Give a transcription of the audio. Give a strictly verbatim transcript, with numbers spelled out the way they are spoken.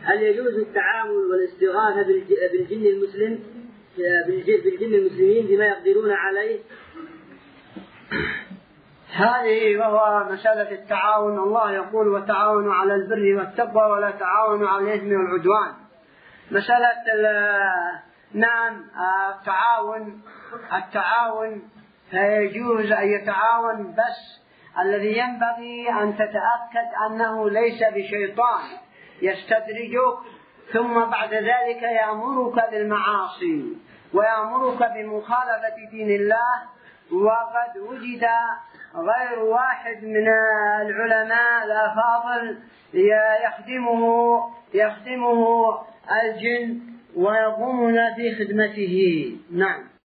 هل يجوز التعامل والاستغاثة بالجن المسلم بالجن المسلمين بما يقدرون عليه؟ هذه وهو مسألة التعاون. الله يقول وتعاونوا على البر والتقوى ولا تعاونوا على الإثم والعدوان. مسألة نعم التعاون التعاون فيجوز أن يتعاون، بس الذي ينبغي أن تتأكد أنه ليس بشيطان يستدرجك ثم بعد ذلك يأمرك بالمعاصي ويأمرك بمخالفة دين الله. وقد وجد غير واحد من العلماء الأفاضل يخدمه يخدمه الجن ويقومون في خدمته. نعم.